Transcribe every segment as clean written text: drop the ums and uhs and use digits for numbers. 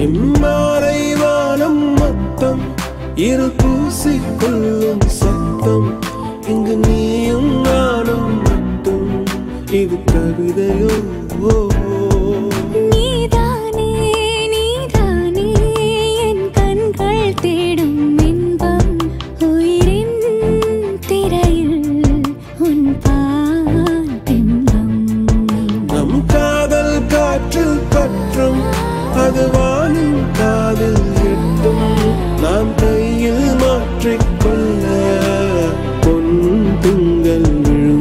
இம்மாலை வானம் மொத்தம் இருள் பூசிக்கொள்ளும் சத்தம். இங்கு நீயும் நானும் மட்டும், இது கவிதையோ? நீதானே நீதானே என் கண்கள் தேடும் இன்பம். உயிரின் திரையில் உன் பாத்திம்பம். நம் காதல் காற்றில் பற்றும், அது வானின் காதில் எட்டும். நாம் கையில் மாற்றிக்கொள்ள பொன் திங்கள் விழும்.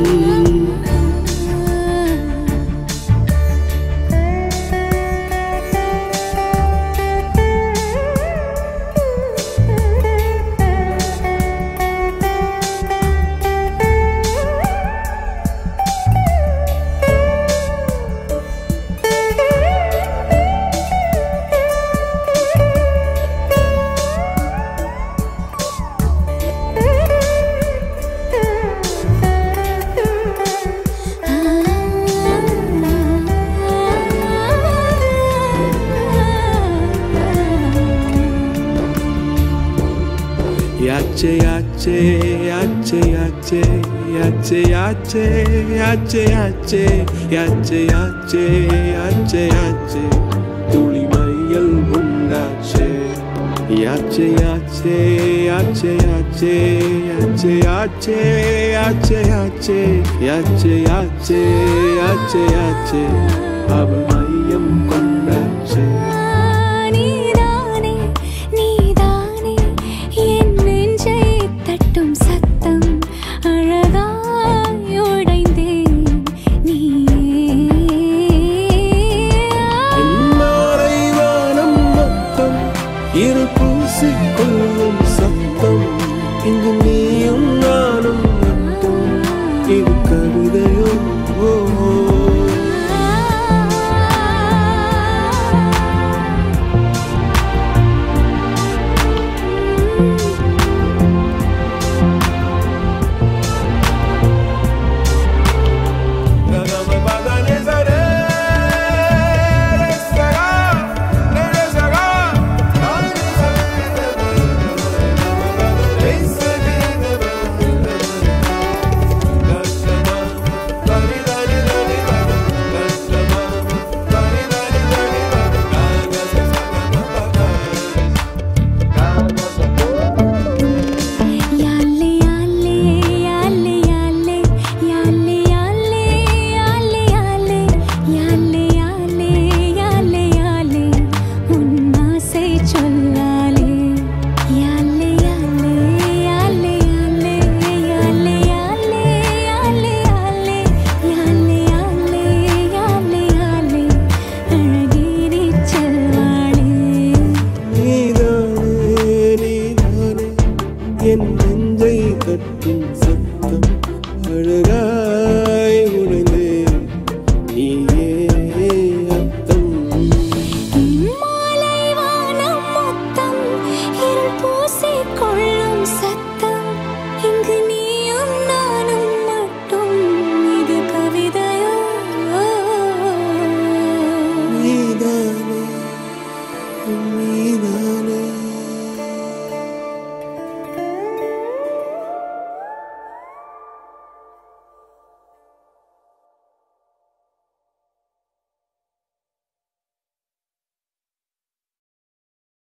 Yache yache yache yache yache yache yache yache yache yache yache yache tuli mayal undache. Yache yache yache yache yache yache yache yache yache yache yache yache aval mayam kondache. இருள் பூசிக்கொள்ளும் சத்தம். இங்கு